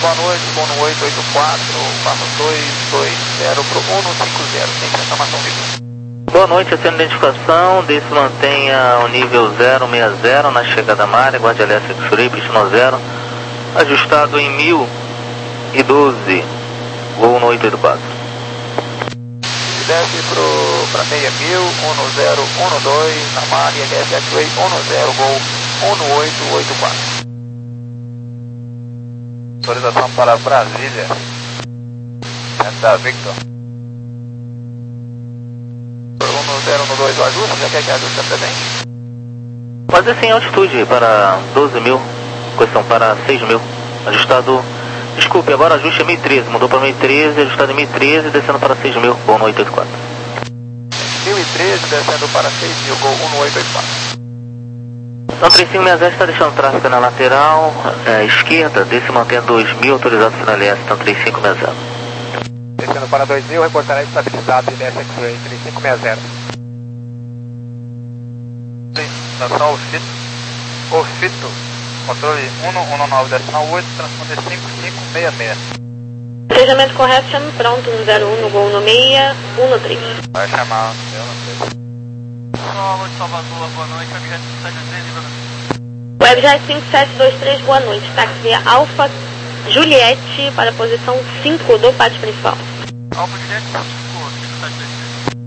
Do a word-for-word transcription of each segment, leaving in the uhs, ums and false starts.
boa noite, Uno oito oito quatro, vamos dois dois zero para o Uno cinco zero, tem informação livre. Boa noite, sendo identificação, desse mantenha o nível zero seis zero na chegada à área, guarde L S X-Ray, pistão zero, ajustado em mil e doze, voo Uno oito oito quatro. Desce para meia mil, Uno zero um dois, na área, L S X-Ray, Uno zero, voo Uno oito oito quatro. Autorização para Brasília, da Victor. Uno zero um dois, o ajuste, já quer que ajuste a presente? Fazer sem altitude para doze mil, questão para seis mil, ajustado, desculpe, agora ajuste é mil e treze, mudou para mil e treze, ajustado em mil e treze, descendo para seis mil, voo Uno oito oito quatro. mil e treze, descendo para seis mil, voo Uno oito oito quatro. Então três cinco seis zero está deixando tráfego na lateral é, esquerda, desse mantém dois mil, autorizado final L S, então três cinco seis zero. Descendo para dois mil, reportará estabilizado L S X-Ray três cinco seis zero. Estação Ofito, Ofito, controle um um nove decimal oito, transponder cinco cinco seis seis. Treinamento correction, pronto, no zero um, no gol no seis, um no três. Vai chamar o seu no três. Solo de Salvador, boa noite, objeto cinco sete dois três, livramento. Webjet cinco sete dois três, boa noite, táxi Alfa Juliette para a posição cinco do pátio principal. Alfa Juliette cinco sete dois três.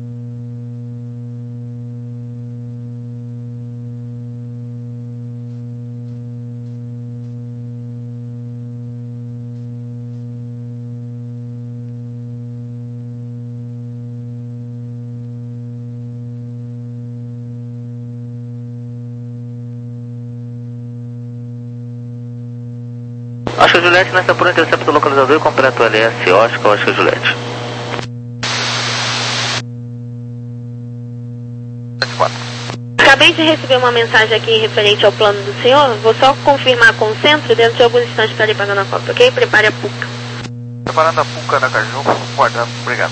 Oscar Juliette, nessa por intercepto localizador e completo L S, Oscar, Oscar Juliette. Acabei de receber uma mensagem aqui referente ao plano do senhor, vou só confirmar com o centro dentro de alguns instantes para ir pagando a cópia, ok? Prepare a P U C. Preparando a P U C da Caju, guardando, obrigado.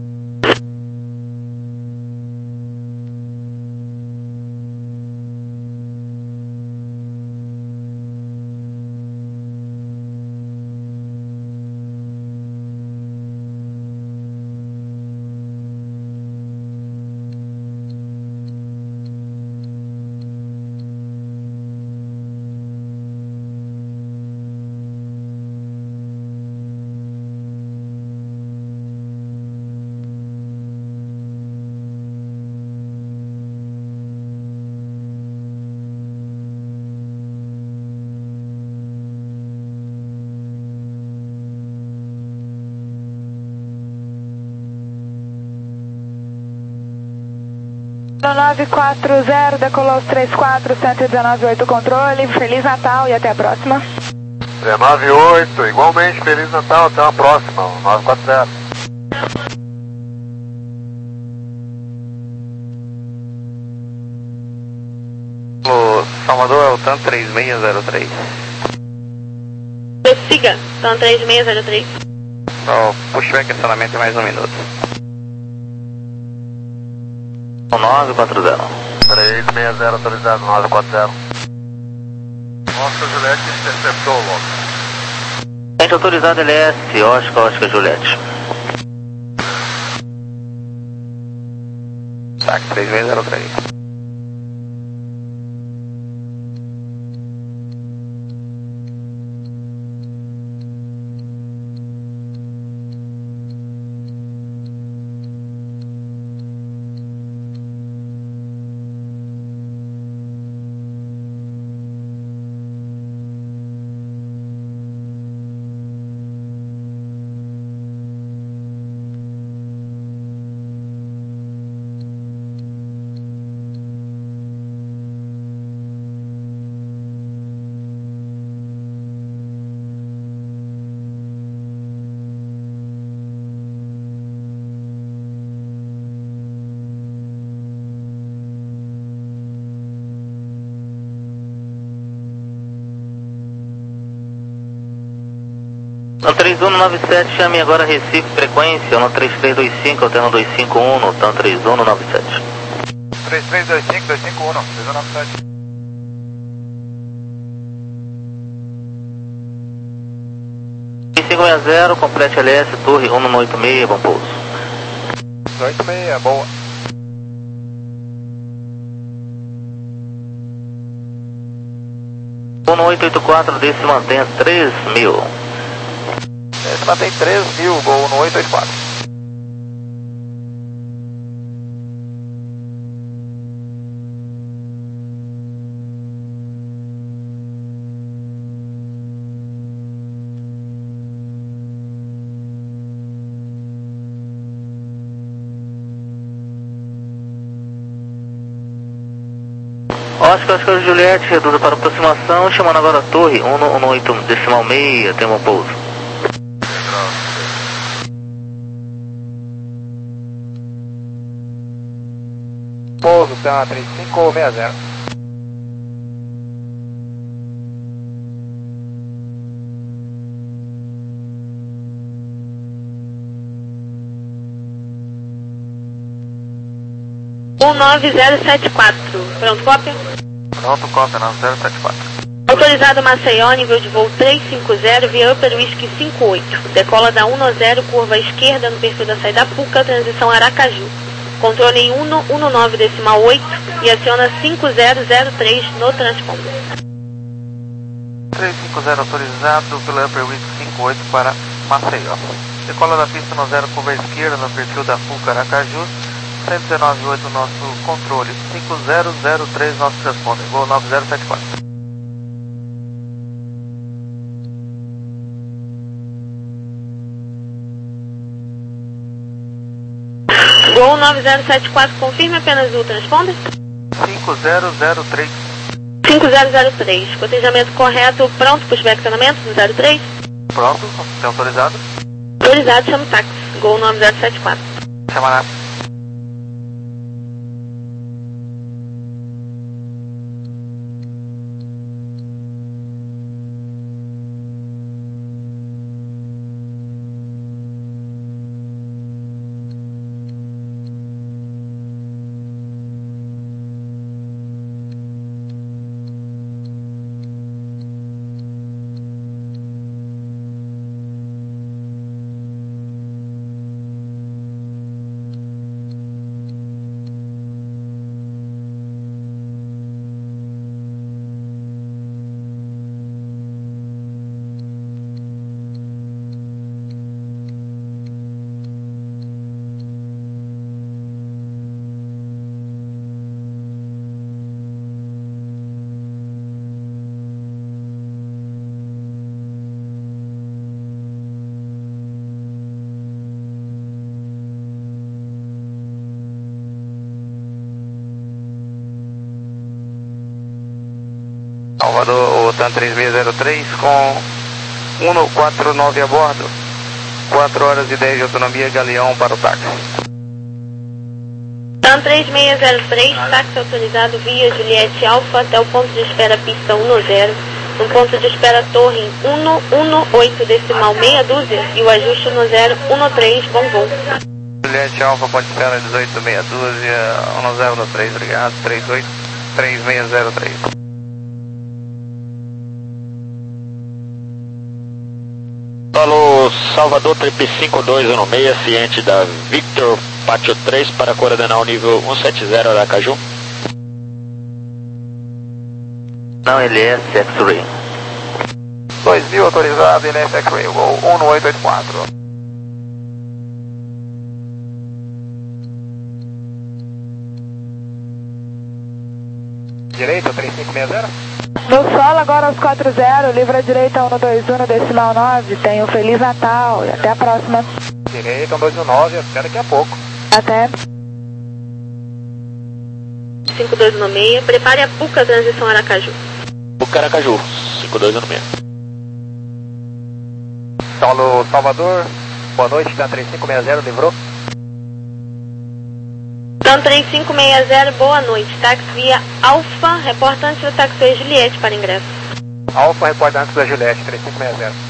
nove quatro zero, decolou os três quatro, cento e dezenove oito controle, Feliz Natal e até a próxima. dezenove oito, igualmente, Feliz Natal, até a próxima, nove quatro zero. O Salvador é o TAM três seis zero três. Siga, então três seis zero três. Só pushback acionamento em mais um minuto. nove quatro zero. três seis zero autorizado, nove quatro zero. Oscar Juliette interceptou logo. Gente autorizado L S, Oscar, Oscar Juliette. Tá, três seis zero três. No três um nove sete, chame agora Recife, frequência, no três três dois cinco, alterno dois cinco um, no TAM três um nove sete. três três dois cinco, dois cinco um, três um nove sete. cinco seis zero, complete L S, torre um oito seis, bom pouso. oito seis, boa. um oito oito quatro, desse mantenha três mil. Esse mantém três mil, gol no oito oito quatro. Oscar, Oscar Juliette, reduza para aproximação, chamando agora a torre um oito decimal seis, tem um pouso. Pouso, tá trinta e cinco seis zero. um nove zero sete quatro. Pronto, cópia? Pronto, cópia, nove zero sete quatro. Autorizado Maceió, nível de voo trezentos e cinquenta, via Upper Whisky cinquenta e oito. Decola da um zero, curva esquerda no perfil da saída Puca, transição Aracaju. Controle em um nove decimal oito e aciona cinco zero zero três no transponder. trezentos e cinquenta autorizado pelo Upper Whisky cinquenta e oito para Maceió. Decola da pista no zero, curva esquerda no perfil da Puca, Aracaju. cento e dezenove ponto oito nosso controle, cinco zero zero três nosso transponder, voo nove zero sete quatro. Gol nove zero sete quatro, confirme apenas o transponder? cinco zero zero três. cinco zero zero três, cotejamento correto, pronto para o espectramento no zero três? Pronto, tem autorizado? Autorizado, chama o táxi, Gol nove zero sete quatro. Chama lá. Salvador, o TAM três seis zero três com um quatro nove a bordo, quatro horas e dez de autonomia, Galeão para o táxi. TAM três seis zero três, táxi autorizado via Juliette Alfa até o ponto de espera pista um zero, no ponto de espera torre um oito decimal meia dúzia e o ajuste no zero um três, bom voo. Juliette Alfa, ponto de espera dezoito meia dúzia, um zero três, obrigado, três oito três seis zero três. Alô, Salvador triplo cinco dois um seis, ciente da Victor Pátio três para coordenar o nível cento e setenta Aracaju. Não, L S X-Ray. dois mil autorizado, L S X-Ray, voo um oito oito quatro. Direita, três cinco seis zero. No solo agora aos quatro zero, livra a direita um dois um decimal nove, tenha um Feliz Natal e até a próxima. Direita um dois um nove, até daqui a pouco. Até. cinco dois um seis, prepare a Puca, transição Aracaju. Puca Aracaju, cinco dois um seis. Saulo, Salvador, boa noite, TAM três cinco seis zero, livrou. TAM três cinco seis zero, boa noite. Táxi via Alfa, reporta antes do táxi Juliette para ingresso. Alfa, reporta antes da Juliette, três cinco seis zero.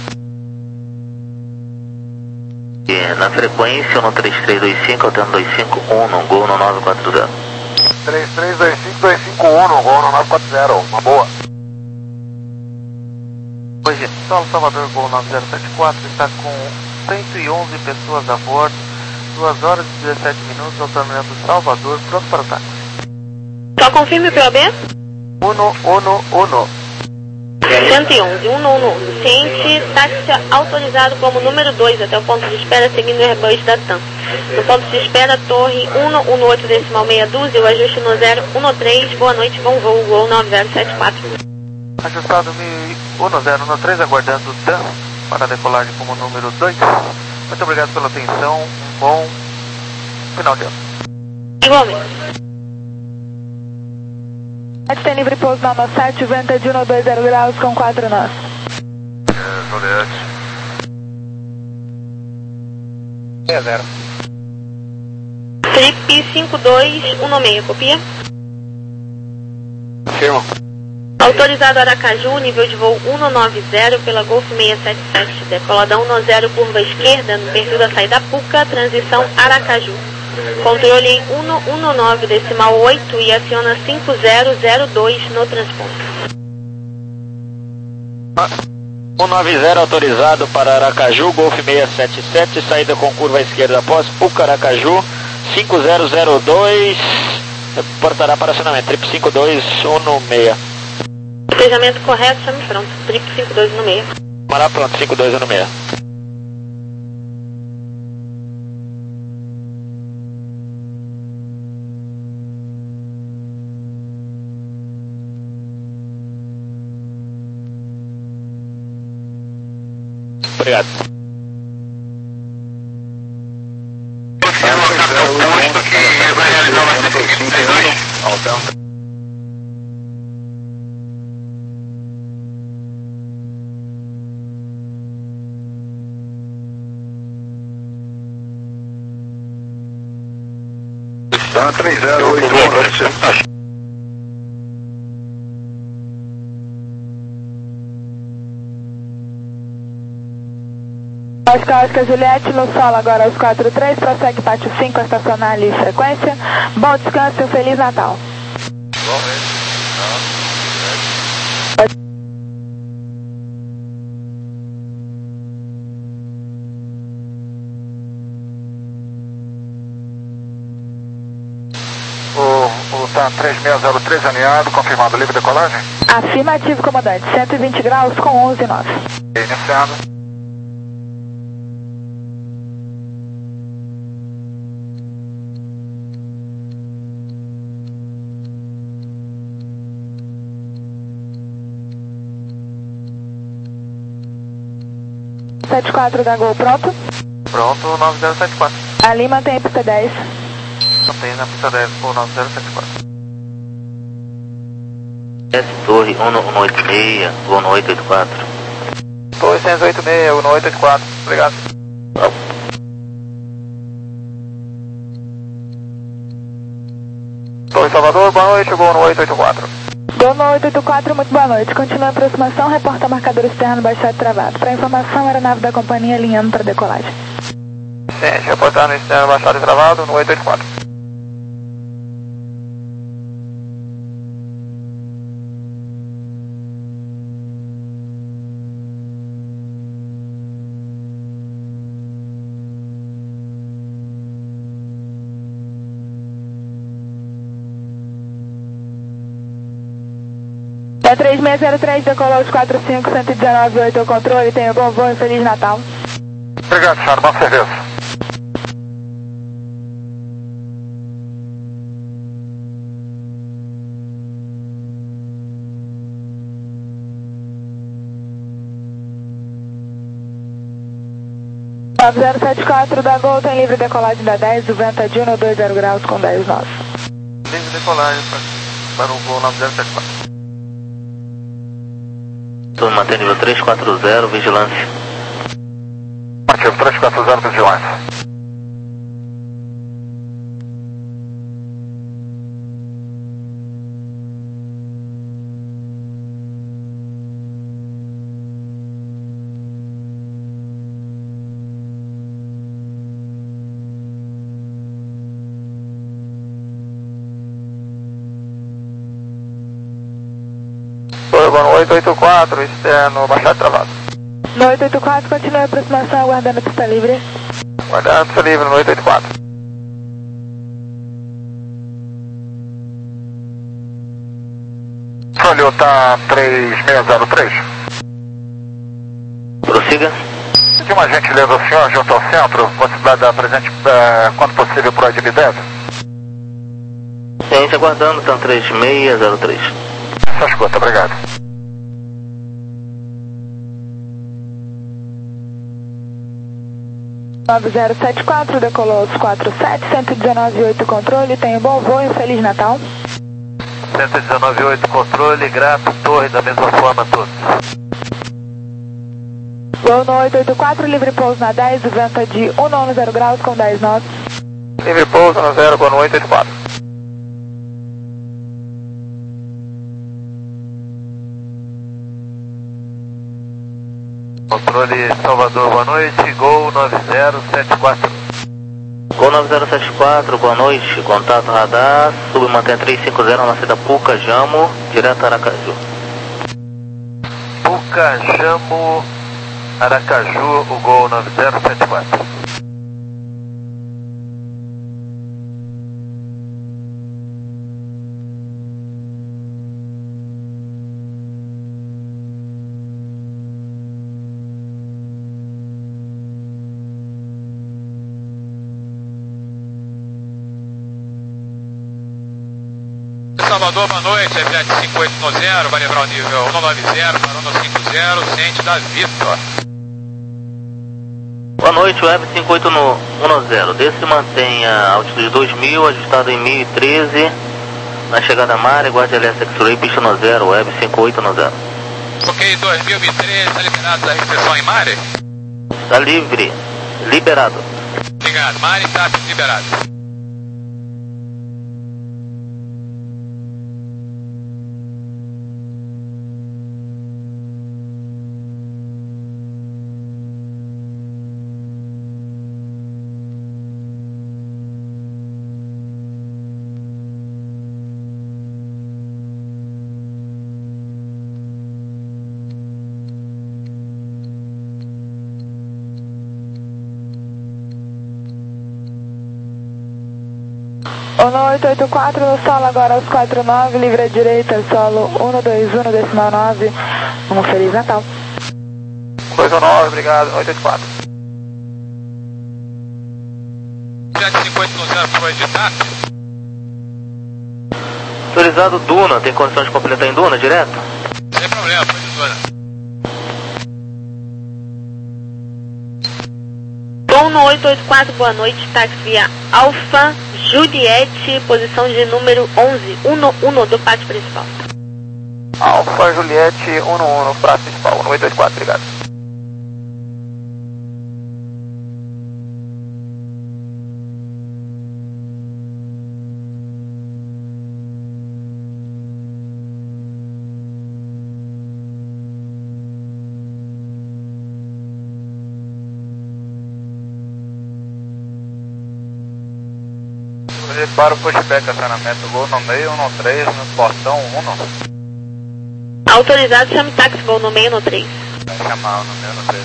E na frequência no três três dois cinco, alternando dois cinco um, no Gol no nove quatro zero. três três dois cinco dois cinco um, no Gol no nove quatro zero, uma boa. Hoje, Solo Salvador, voo nove zero sete quatro, está com cento e onze pessoas a bordo, duas horas e dezessete minutos, autonomia do Salvador, pronto para o táxi. Só confirme o P O B? Uno, uno, uno. cento e onze, um nono, ciente, táxi autorizado como número dois até o ponto de espera, seguindo o Airbus da TAM. No ponto de espera, torre cento e dezoito decimal meia dúzia, o ajuste no zero um três, boa noite, bom voo, voo nove zero sete quatro. Ajustado um zero um três, aguardando o TAM para decolagem como número dois. Muito obrigado pela atenção, um bom final de ano. Igualmente. Tem livre pouso na nove sete, vento de um dois zero graus com quatro nós. É, Juliette. seis zero. Trip cinco dois um seis, copia? Firma. Autorizado Aracaju, nível de voo cento e noventa pela Golf seiscentos e setenta e sete, decolada cem, curva esquerda, no perfil da saída Puca, transição Aracaju. Controle em cento e dezenove decimal oito e aciona cinco zero zero dois no transporte. cento e noventa autorizado para Aracaju, Golf seiscentos e setenta e sete, saída com curva esquerda após Puca, Aracaju, cinco zero zero dois, reportará para acionamento, trip cinco dois um seis. Despejamento correto, chame pronto, trip cinco dois um seis. Mará pronto, cinco dois um seis. Obrigado. Está três zero oito um. Oscar, Oscar, Juliette, no solo agora aos quatro três, prossegue Pátio cinco, estacionar ali frequência. Bom descanso e um Feliz Natal. O, o TAM três seis zero três alinhado, confirmado, livre decolagem? Afirmativo, comandante, cento e vinte graus com onze nós. Iniciando. sete quatro da Gol, pronto? Pronto, nove zero sete quatro. Ali mantém a pista dez. Mantém na pista dez, voo nove zero sete quatro. S Torre cento e oitenta e seis, voo no oito oito quatro. Torre cento e oitenta e seis, voo no oito oito quatro. Obrigado. Torre Salvador, boa noite, voo no oito oito quatro. Gol no oito oito quatro, muito boa noite. Continua a aproximação, reporta marcador externo baixado travado. Para informação, aeronave da companhia alinhando para decolagem. Sim, reportando externo baixado e travado no oito oito quatro. É três seis zero três, decolou aos quatro cinco, cento e dezenove oito, o controle, tenha bom voo e Feliz Natal. Obrigado, senhor, bom serviço. nove zero sete quatro da Gol, tem livre decolagem da dez, o vento é de um dois zero graus com dez nós. Livre decolagem para, para o voo nove zero sete quatro. Estou mantendo nível três quatro zero, vigilância. Motivo três quatro zero, vigilância. Salvador, boa noite, oito quatro, externo, baixado travado. No oito oito quatro, continue a aproximação, aguardando a pista livre. Guardando pista livre no oito oito quatro. Toyota três seis zero três. Prossiga. De uma gentileza ao senhor, junto ao centro, possibilidade da presente, é, quando possível, para o Ed dez? Gente, aguardando, então três seis zero três. Só escuta, obrigado. nove zero sete quatro, decolou aos quatro sete, cento e dezenove oito controle, tenha um bom voo e um Feliz Natal. cento e dezenove oito controle, grato, torre, da mesma forma a todos. Voo no oito oito quatro, livre pouso na dez, o vento é de cento e noventa graus com dez knots. Livre pouso no zero, boa noite, oito quatro. Controle Salvador, boa noite, Gol nove zero sete quatro. Gol nove zero sete quatro, boa noite, contato radar, submantém três cinco zero na saída Puca, Jamo, direto a Aracaju. Puca, Jamo, Aracaju, o Gol nove zero sete quatro. Salvador, boa noite, é Fiat cinco oito zero, vai levar o nível cento e noventa, parou no cinco zero, ciente da Vitor. Boa noite, Web cinco oito zero, desce e mantenha a altitude dois mil, ajustado em mil e treze, na chegada a Mare, guarde L S X-Ray, pista no zero, Web cinco oito zero. Ok, dois mil e treze, está liberado da recepção em Mare? Está livre, liberado. Obrigado, Mare está liberado. No oito oito quatro, no solo agora aos quatro nove, livre à direita, solo cento e vinte e um, decimal nove. Um Feliz Natal. Coisa nove, obrigado, oito oito quatro. Fiat cinco oito zero para editar. Autorizado Duna, tem condição de completar em Duna direto? Sem problema, foi de Duna. Tom no oito oito quatro, boa noite, táxi via Alfa Juliette, posição de número onze, um do pátio principal. Alfa Juliette um um, praça principal, no oito oito quatro, obrigado. Para o pushback, acionamento Gol no meio, um três, no portão um. Autorizado, chame táxi Gol no meio, no três. Vai chamar no meio, no três.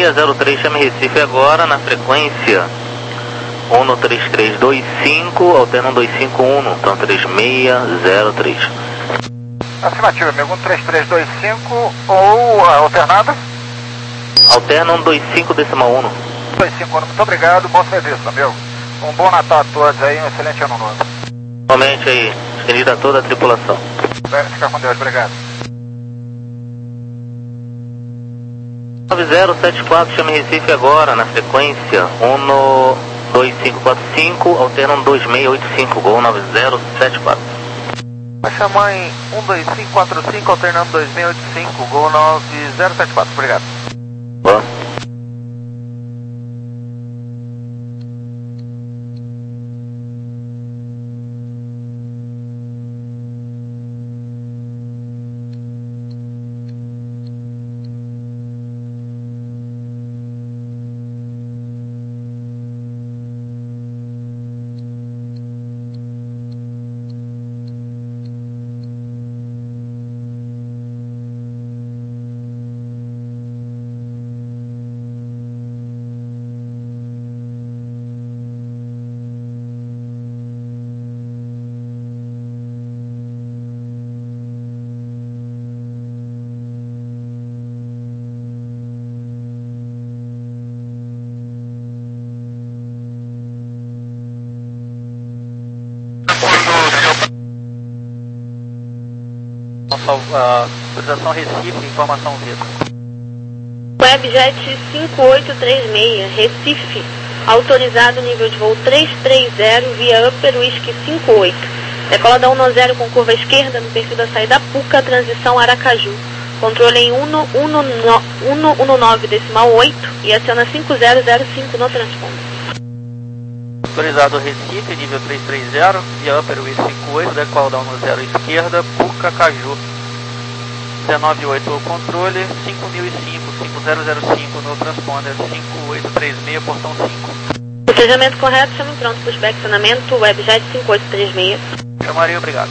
seis zero três, chame Recife agora na frequência um três três dois cinco, alterna um dois cinco um, então três seis zero três. Afirmativa, amigo, um três três dois cinco ou a alternada? Alterna um dois cinco decimal um. dois cinco um, muito obrigado, bom serviço, amigo. Um bom Natal a todos aí, um excelente ano novo. Somente aí, estendida a toda a tripulação. Vai ficar com Deus, obrigado. nove zero sete quatro, chame Recife agora na frequência um dois cinco quatro cinco, alterna um dois seis oito cinco, gol nove zero sete quatro. Baixa mãe um dois cinco quatro cinco, alternando dois seis oito cinco, gol nove zero sete quatro, obrigado. Boa. Uh, autorização Recife, informação Vitor. Webjet cinco oito três seis, Recife, autorizado nível de voo trezentos e trinta via Upper Whisky cinco oito. Decola da um zero com curva esquerda no perfil da saída Puca, transição Aracaju. Controle em um um nove decimal oito e aciona cinco zero zero cinco no transponder. Autorizado Recife, nível trezentos e trinta, via Upper Whisky cinco oito, decola da um zero esquerda, Puca, Caju. dezenove oito o controle, cinco mil e cinco, cinco zero zero cinco no transponder, cinco oito três seis, portão cinco. Procedimento correto, chame pronto, pushback acionamento, Webjet cinco oito três seis. Chamaria, obrigado.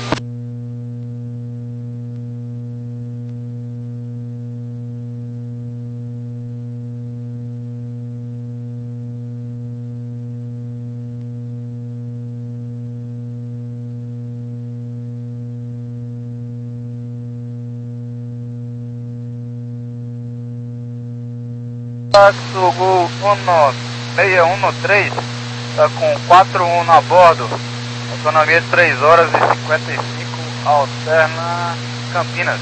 Táxi Gol um seis um três, está com quatro um a bordo, autonomia de três horas e cinquenta e cinco, alterna Campinas.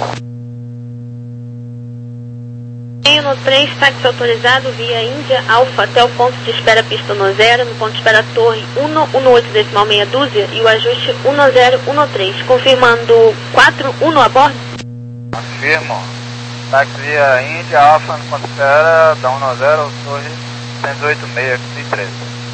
No três, táxi autorizado via Índia Alfa até o ponto de espera pista um zero, no ponto de espera torre um um oito decimal meia dúzia e o ajuste um zero um três, confirmando quatro um a bordo? Afirmo. Táxi via Índia Alfa no ponto de espera da um zero, torre cento e oitenta e seis, treze.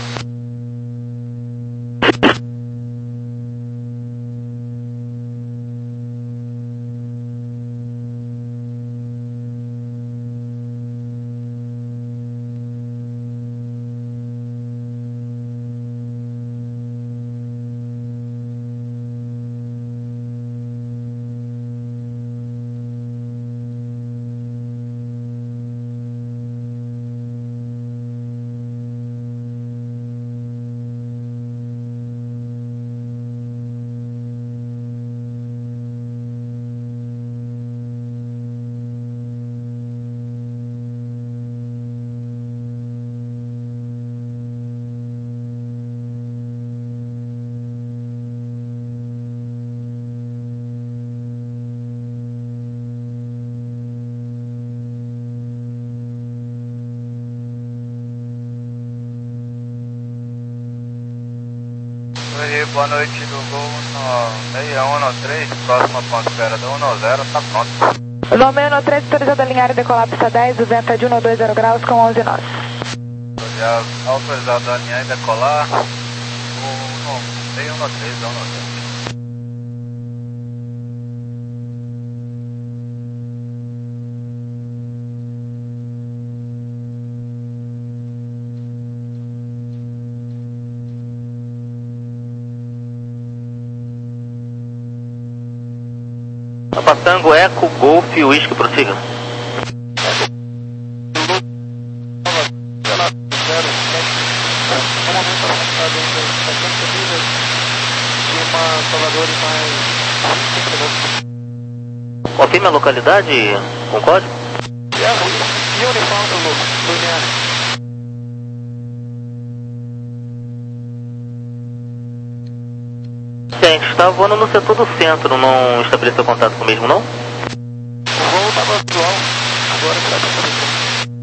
Oi, boa noite do Gol no seis um um três, próxima ponto de espera da um zero, tá pronto. No seis um três, autorizado a alinhar e decolar pista dez, o vento é de um dois zero graus com onze nós. Autorizado a alinhar e decolar, o seis um três, da um zero. Tango Eco, Golf, Whisky, prossiga. estado ainda setenta milhas de uma Salvador e mais vinte quilômetros. Confirme a localidade com código? Sierra Whisky Uniform Zulu, Lumiar. Gente, estava voando no setor do centro, não estabeleceu contato com o mesmo, não? O voo estava atual, agora está estabelecendo.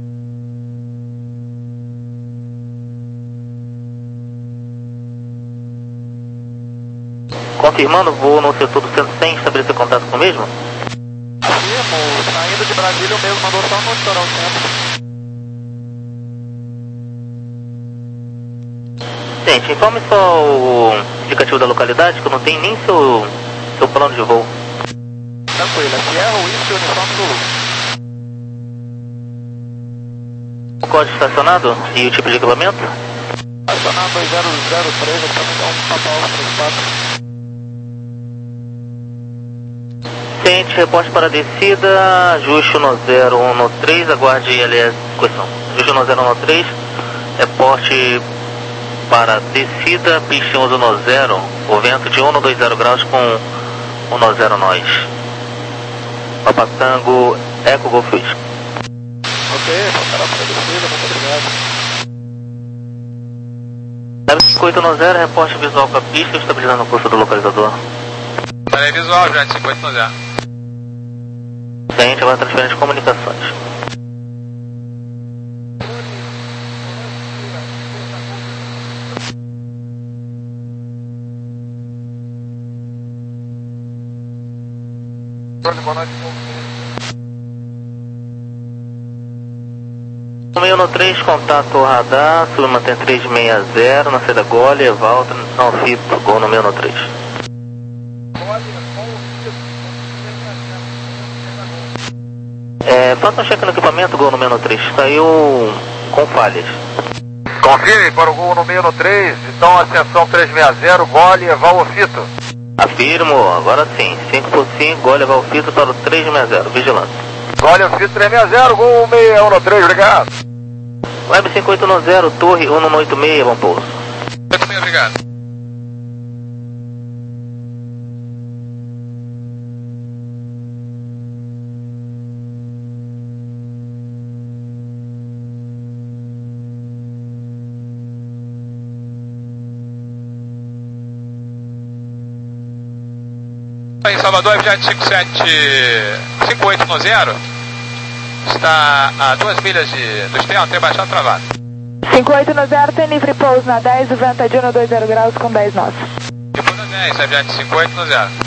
Confirmando, voo no setor do centro sem estabelecer contato com o mesmo? Afirmo, saindo de Brasília o mesmo, mandou só no litoral centro. Gente, informe só o indicativo da localidade, que eu não tenho nem seu, seu plano de voo. Tranquilo, é Sierra Whisky Uniform Zulu. O código estacionado e o tipo de equipamento? Estacionado dois zero zero três, aqui também dá um papel trinta e quatro. Ciente, reporte para descida, ajuste no zero um três, aguarde I L S, questão. Ajuste no zero um três, reporte para descida, piste onze no zero, o vento de um no dois zero graus com um no zero nós. Papa Tango, Eco Golf Whisky. Ok, faltará para descida, muito obrigado. nove cinco oito no zero, reporte visual com a pista, estabilizando o curso do localizador. Falei visual, já, cinco oito no zero. Ciente, agora transferência de comunicações. Boa noite. um seis um três, contato radar, submantém três seis zero, na saída Gole, Eval, transição F I P, gol no seis um três. É, faça um check no equipamento, gol no seis um três, saiu com falhas. Confirme para o gol no seis um três, então ascensão três seis zero, Gole, Eval, Ofito. Afirmo, agora sim, cinco por cinco, Gole, Eval, Ofito para o três seis zero, vigilante. Gole, Ofito três seis zero, gol seis um três, obrigado. Web cinco oito um zero, Torre um um oito seis, bom pouso. Muito bem, obrigado. Em Salvador, Jet cinco sete cinco oito no zero. Está a duas milhas de, do extremo, tem baixado travado. cinco oito no zero, tem livre pouso na dez, o vento é de um no dois zero graus com dez nós. Depois da dez, Jet cinco oito no zero.